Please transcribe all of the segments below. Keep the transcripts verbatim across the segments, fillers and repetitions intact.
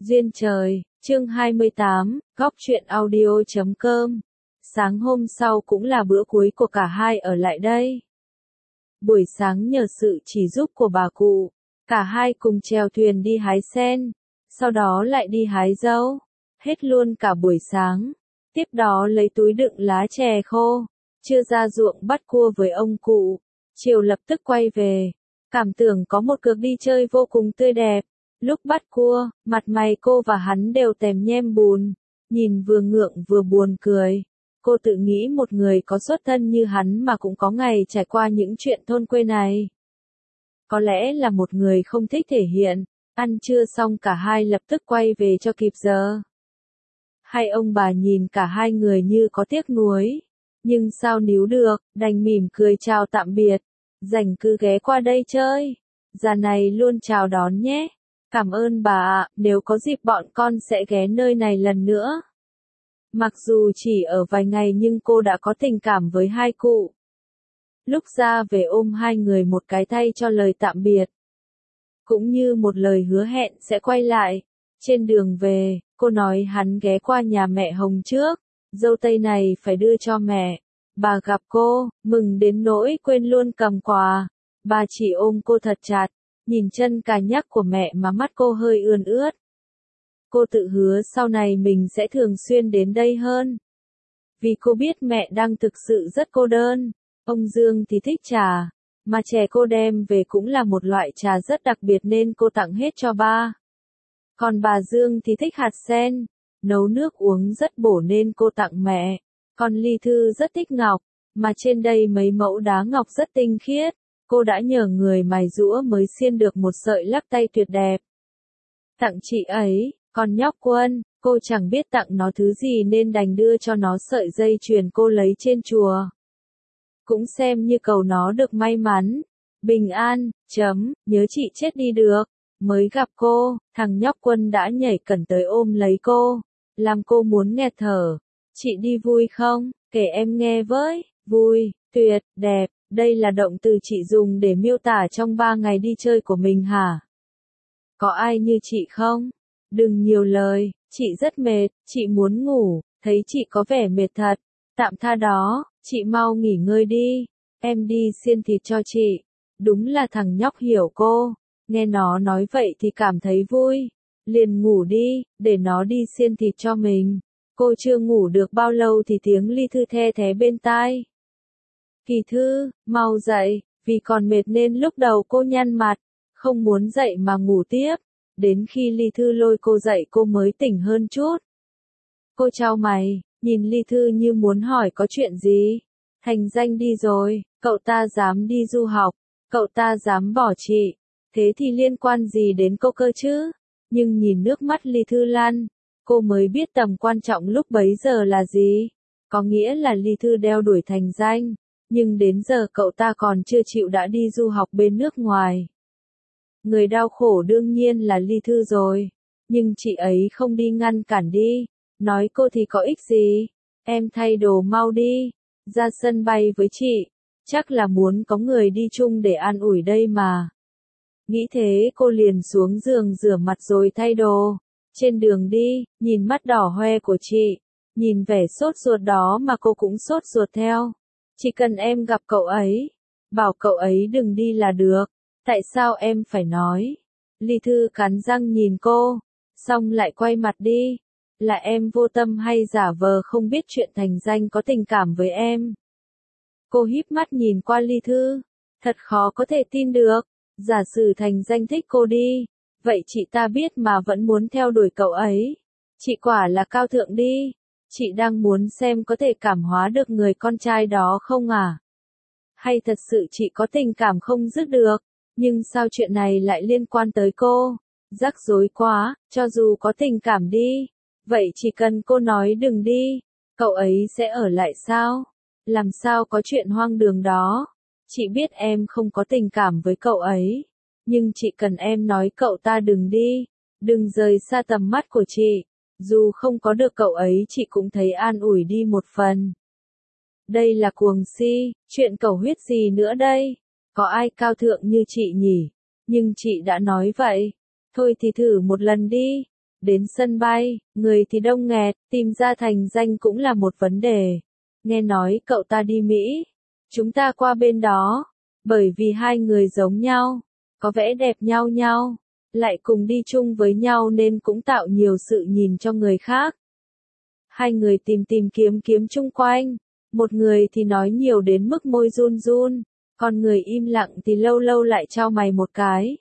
Duyên trời, chương hai mươi tám, góc truyện audio chấm com. Sáng hôm sau cũng là bữa cuối của cả hai ở lại đây. Buổi sáng nhờ sự chỉ giúp của bà cụ, cả hai cùng chèo thuyền đi hái sen, sau đó lại đi hái dâu, hết luôn cả buổi sáng. Tiếp đó lấy túi đựng lá chè khô, chưa ra ruộng bắt cua với ông cụ, chiều lập tức quay về. Cảm tưởng có một cuộc đi chơi vô cùng tươi đẹp. Lúc bắt cua, mặt mày cô và hắn đều tèm nhem bùn, nhìn vừa ngượng vừa buồn cười. Cô tự nghĩ một người có xuất thân như hắn mà cũng có ngày trải qua những chuyện thôn quê này. Có lẽ là một người không thích thể hiện. Ăn trưa xong cả hai lập tức quay về cho kịp giờ. Hai ông bà nhìn cả hai người như có tiếc nuối, nhưng sao níu được, đành mỉm cười chào tạm biệt. Rảnh cứ ghé qua đây chơi, già này luôn chào đón nhé. Cảm ơn bà ạ, nếu có dịp bọn con sẽ ghé nơi này lần nữa. Mặc dù chỉ ở vài ngày nhưng cô đã có tình cảm với hai cụ. Lúc ra về ôm hai người một cái tay cho lời tạm biệt. Cũng như một lời hứa hẹn sẽ quay lại. Trên đường về, cô nói hắn ghé qua nhà mẹ Hồng trước. Dâu tây này phải đưa cho mẹ. Bà gặp cô, mừng đến nỗi quên luôn cầm quà. Bà chỉ ôm cô thật chặt. Nhìn chân cà nhắc của mẹ mà mắt cô hơi ươn ướt. Cô tự hứa sau này mình sẽ thường xuyên đến đây hơn. Vì cô biết mẹ đang thực sự rất cô đơn. Ông Dương thì thích trà, mà chè cô đem về cũng là một loại trà rất đặc biệt nên cô tặng hết cho ba. Còn bà Dương thì thích hạt sen, nấu nước uống rất bổ nên cô tặng mẹ. Còn Ly Thư rất thích ngọc, mà trên đây mấy mẫu đá ngọc rất tinh khiết. Cô đã nhờ người mài rũa mới xiên được một sợi lắc tay tuyệt đẹp. Tặng chị ấy, còn nhóc Quân, cô chẳng biết tặng nó thứ gì nên đành đưa cho nó sợi dây chuyền cô lấy trên chùa. Cũng xem như cầu nó được may mắn, bình an, chấm, nhớ chị chết đi được. Mới gặp cô, thằng nhóc Quân đã nhảy cẩn tới ôm lấy cô, làm cô muốn nghẹt thở. Chị đi vui không? Kể em nghe với. Vui, tuyệt, đẹp. Đây là động từ chị dùng để miêu tả trong ba ngày đi chơi của mình hả? Có ai như chị không? Đừng nhiều lời, chị rất mệt, chị muốn ngủ, thấy chị có vẻ mệt thật. Tạm tha đó, chị mau nghỉ ngơi đi, em đi xiên thịt cho chị. Đúng là thằng nhóc hiểu cô, nghe nó nói vậy thì cảm thấy vui. Liền ngủ đi, để nó đi xiên thịt cho mình. Cô chưa ngủ được bao lâu thì tiếng Ly Thư the thé bên tai. Kỳ Thư, mau dậy, vì còn mệt nên lúc đầu cô nhăn mặt, không muốn dậy mà ngủ tiếp. Đến khi Ly Thư lôi cô dậy cô mới tỉnh hơn chút. Cô chau mày, nhìn Ly Thư như muốn hỏi có chuyện gì. Thành Danh đi rồi, cậu ta dám đi du học, cậu ta dám bỏ chị. Thế thì liên quan gì đến cô cơ chứ? Nhưng nhìn nước mắt Ly Thư lăn, cô mới biết tầm quan trọng lúc bấy giờ là gì. Có nghĩa là Ly Thư đeo đuổi Thành Danh. Nhưng đến giờ cậu ta còn chưa chịu đã đi du học bên nước ngoài. Người đau khổ đương nhiên là Ly Thư rồi. Nhưng chị ấy không đi ngăn cản đi. Nói cô thì có ích gì. Em thay đồ mau đi. Ra sân bay với chị. Chắc là muốn có người đi chung để an ủi đây mà. Nghĩ thế cô liền xuống giường rửa mặt rồi thay đồ. Trên đường đi, nhìn mắt đỏ hoe của chị. Nhìn vẻ sốt ruột đó mà cô cũng sốt ruột theo. Chỉ cần em gặp cậu ấy, bảo cậu ấy đừng đi là được. Tại sao em phải nói? Ly Thư cắn răng nhìn cô, xong lại quay mặt đi. Là em vô tâm hay giả vờ không biết chuyện Thành Danh có tình cảm với em? Cô híp mắt nhìn qua Ly Thư. Thật khó có thể tin được. Giả sử Thành Danh thích cô đi. Vậy chị ta biết mà vẫn muốn theo đuổi cậu ấy. Chị quả là cao thượng đi. Chị đang muốn xem có thể cảm hóa được người con trai đó không à? Hay thật sự chị có tình cảm không dứt được? Nhưng sao chuyện này lại liên quan tới cô? Rắc rối quá, cho dù có tình cảm đi. Vậy chỉ cần cô nói đừng đi, cậu ấy sẽ ở lại sao? Làm sao có chuyện hoang đường đó? Chị biết em không có tình cảm với cậu ấy. Nhưng chỉ cần em nói cậu ta đừng đi, đừng rời xa tầm mắt của chị. Dù không có được cậu ấy chị cũng thấy an ủi đi một phần. Đây là cuồng si, chuyện cầu huyết gì nữa đây? Có ai cao thượng như chị nhỉ? Nhưng chị đã nói vậy. Thôi thì thử một lần đi. Đến sân bay, người thì đông nghẹt, tìm ra Thành Danh cũng là một vấn đề. Nghe nói cậu ta đi Mỹ. Chúng ta qua bên đó. Bởi vì hai người giống nhau, có vẻ đẹp nhau nhau, lại cùng đi chung với nhau nên cũng tạo nhiều sự nhìn cho người khác. Hai người tìm tìm kiếm kiếm chung quanh. Một người thì nói nhiều đến mức môi run run, còn người im lặng thì lâu lâu lại chau mày một cái.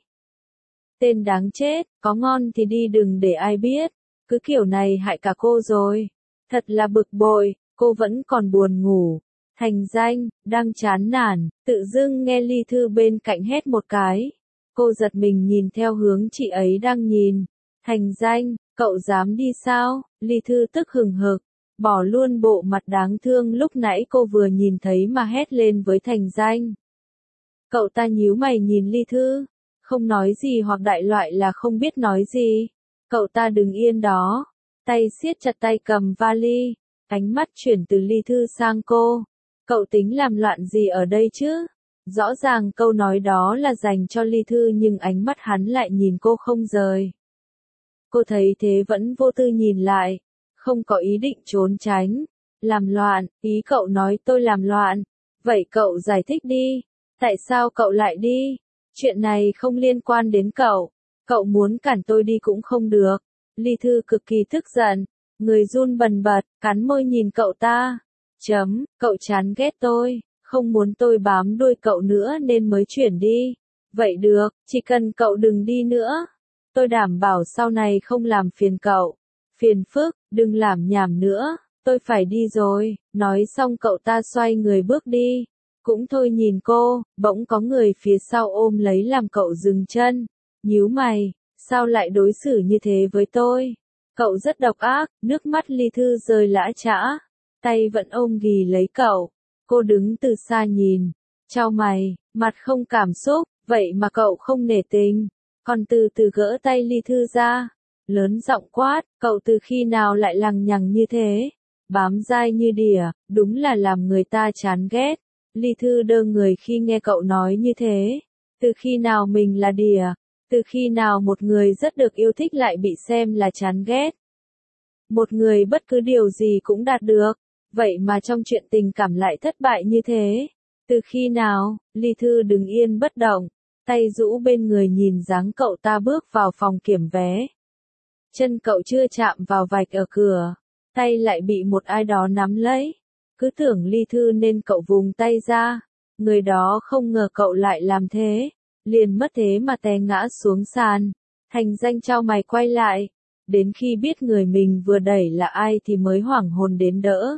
Tên đáng chết, có ngon thì đi đừng để ai biết, cứ kiểu này hại cả cô rồi. Thật là bực bội, cô vẫn còn buồn ngủ. Thành Danh, đang chán nản, tự dưng nghe Ly Thư bên cạnh hét một cái. Cô giật mình nhìn theo hướng chị ấy đang nhìn. Thành Danh, cậu dám đi sao? Ly Thư tức hừng hực, bỏ luôn bộ mặt đáng thương lúc nãy cô vừa nhìn thấy mà hét lên với Thành Danh. Cậu ta nhíu mày nhìn Ly Thư, không nói gì hoặc đại loại là không biết nói gì. Cậu ta đứng yên đó, tay siết chặt tay cầm vali, ánh mắt chuyển từ Ly Thư sang cô. Cậu tính làm loạn gì ở đây chứ? Rõ ràng câu nói đó là dành cho Ly Thư nhưng ánh mắt hắn lại nhìn cô không rời. Cô thấy thế vẫn vô tư nhìn lại, không có ý định trốn tránh. Làm loạn, ý cậu nói tôi làm loạn. Vậy cậu giải thích đi, tại sao cậu lại đi? Chuyện này không liên quan đến cậu, cậu muốn cản tôi đi cũng không được. Ly Thư cực kỳ tức giận, người run bần bật, cắn môi nhìn cậu ta. Chấm, cậu chán ghét tôi, không muốn tôi bám đuôi cậu nữa nên mới chuyển đi. Vậy được, chỉ cần cậu đừng đi nữa. Tôi đảm bảo sau này không làm phiền cậu. Phiền phức, đừng làm nhảm nữa, tôi phải đi rồi. Nói xong cậu ta xoay người bước đi. Cũng thôi nhìn cô, bỗng có người phía sau ôm lấy làm cậu dừng chân. Nhíu mày, sao lại đối xử như thế với tôi? Cậu rất độc ác, nước mắt Ly Thư rơi lã chã. Tay vẫn ôm ghì lấy cậu. Cô đứng từ xa nhìn, chau mày, mặt không cảm xúc, vậy mà cậu không nể tình. Còn từ từ gỡ tay Ly Thư ra, lớn giọng quát, cậu từ khi nào lại lằng nhằng như thế? Bám dai như đỉa, đúng là làm người ta chán ghét. Ly Thư đơ người khi nghe cậu nói như thế. Từ khi nào mình là đỉa? Từ khi nào một người rất được yêu thích lại bị xem là chán ghét? Một người bất cứ điều gì cũng đạt được, vậy mà trong chuyện tình cảm lại thất bại như thế. Từ khi nào? Ly Thư đứng yên bất động, tay rũ bên người nhìn dáng cậu ta bước vào phòng kiểm vé. Chân cậu chưa chạm vào vạch ở cửa, tay lại bị một ai đó nắm lấy. Cứ tưởng Ly Thư nên cậu vùng tay ra, người đó không ngờ cậu lại làm thế, liền mất thế mà té ngã xuống sàn. Thành Danh chau mày quay lại, đến khi biết người mình vừa đẩy là ai thì mới hoảng hồn đến đỡ.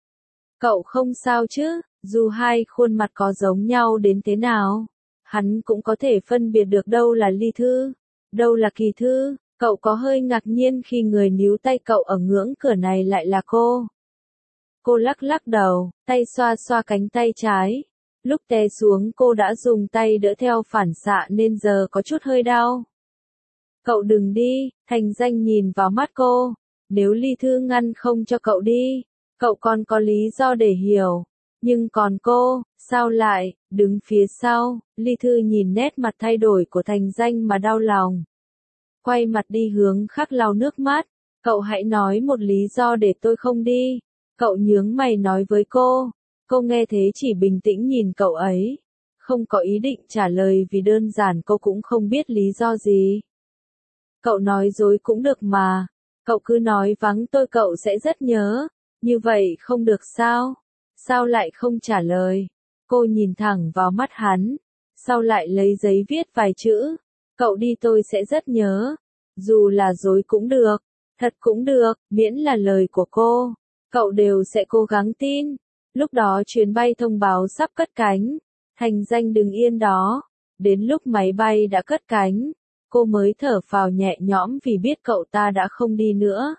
Cậu không sao chứ? Dù hai khuôn mặt có giống nhau đến thế nào, hắn cũng có thể phân biệt được đâu là Ly Thư, đâu là Kỳ Thư. Cậu có hơi ngạc nhiên khi người níu tay cậu ở ngưỡng cửa này lại là cô. Cô lắc lắc đầu, tay xoa xoa cánh tay trái. Lúc té xuống cô đã dùng tay đỡ theo phản xạ nên giờ có chút hơi đau. Cậu đừng đi, Thành Danh nhìn vào mắt cô. Nếu Ly Thư ngăn không cho cậu đi, cậu còn có lý do để hiểu. Nhưng còn cô, sao lại, đứng phía sau? Ly Thư nhìn nét mặt thay đổi của Thành Danh mà đau lòng. Quay mặt đi hướng khác lau nước mắt. Cậu hãy nói một lý do để tôi không đi. Cậu nhướng mày nói với cô. Cô nghe thế chỉ bình tĩnh nhìn cậu ấy. Không có ý định trả lời vì đơn giản cô cũng không biết lý do gì. Cậu nói dối cũng được mà. Cậu cứ nói vắng tôi cậu sẽ rất nhớ. Như vậy không được sao? Sao lại không trả lời? Cô nhìn thẳng vào mắt hắn. Sau lại lấy giấy viết vài chữ. Cậu đi tôi sẽ rất nhớ. Dù là dối cũng được. Thật cũng được, miễn là lời của cô. Cậu đều sẽ cố gắng tin. Lúc đó chuyến bay thông báo sắp cất cánh. Thành Danh đứng yên đó. Đến lúc máy bay đã cất cánh, cô mới thở phào nhẹ nhõm vì biết cậu ta đã không đi nữa.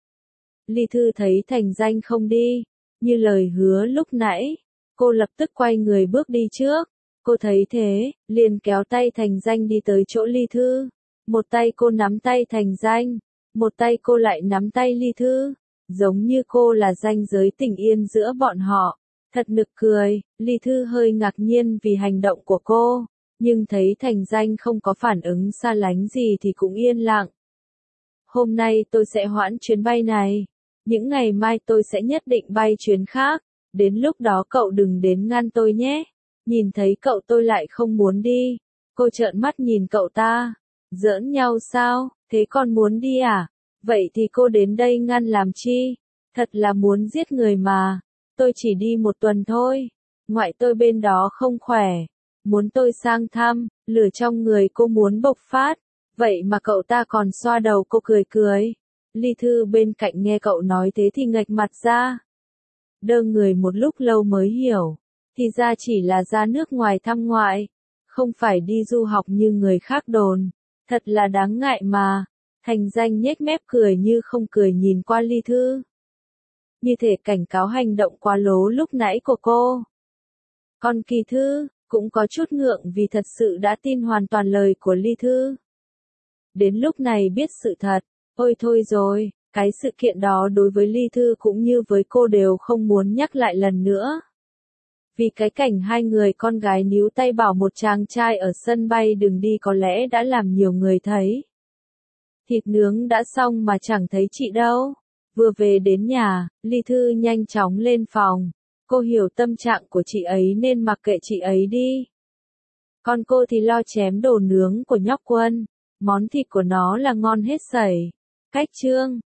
Ly Thư thấy Thành Danh không đi, như lời hứa lúc nãy, cô lập tức quay người bước đi trước. Cô thấy thế, liền kéo tay Thành Danh đi tới chỗ Ly Thư. Một tay cô nắm tay Thành Danh, một tay cô lại nắm tay Ly Thư, giống như cô là ranh giới tình yên giữa bọn họ. Thật nực cười, Ly Thư hơi ngạc nhiên vì hành động của cô, nhưng thấy Thành Danh không có phản ứng xa lánh gì thì cũng yên lặng. Hôm nay tôi sẽ hoãn chuyến bay này. Những ngày mai tôi sẽ nhất định bay chuyến khác. Đến lúc đó cậu đừng đến ngăn tôi nhé. Nhìn thấy cậu tôi lại không muốn đi. Cô trợn mắt nhìn cậu ta. Giỡn nhau sao, thế con muốn đi à? Vậy thì cô đến đây ngăn làm chi? Thật là muốn giết người mà. Tôi chỉ đi một tuần thôi. Ngoại tôi bên đó không khỏe. Muốn tôi sang thăm, lửa trong người cô muốn bộc phát. Vậy mà cậu ta còn xoa đầu cô cười cười. Ly Thư bên cạnh nghe cậu nói thế thì nghệch mặt ra. Đơ người một lúc lâu mới hiểu. Thì ra chỉ là ra nước ngoài thăm ngoại. Không phải đi du học như người khác đồn. Thật là đáng ngại mà. Thành Danh nhếch mép cười như không cười nhìn qua Ly Thư. Như thể cảnh cáo hành động quá lố lúc nãy của cô. Còn Kỳ Thư, cũng có chút ngượng vì thật sự đã tin hoàn toàn lời của Ly Thư. Đến lúc này biết sự thật, ôi thôi rồi, cái sự kiện đó đối với Ly Thư cũng như với cô đều không muốn nhắc lại lần nữa. Vì cái cảnh hai người con gái níu tay bảo một chàng trai ở sân bay đừng đi có lẽ đã làm nhiều người thấy. Thịt nướng đã xong mà chẳng thấy chị đâu. Vừa về đến nhà, Ly Thư nhanh chóng lên phòng. Cô hiểu tâm trạng của chị ấy nên mặc kệ chị ấy đi. Còn cô thì lo chém đồ nướng của nhóc Quân. Món thịt của nó là ngon hết sảy. Cách chương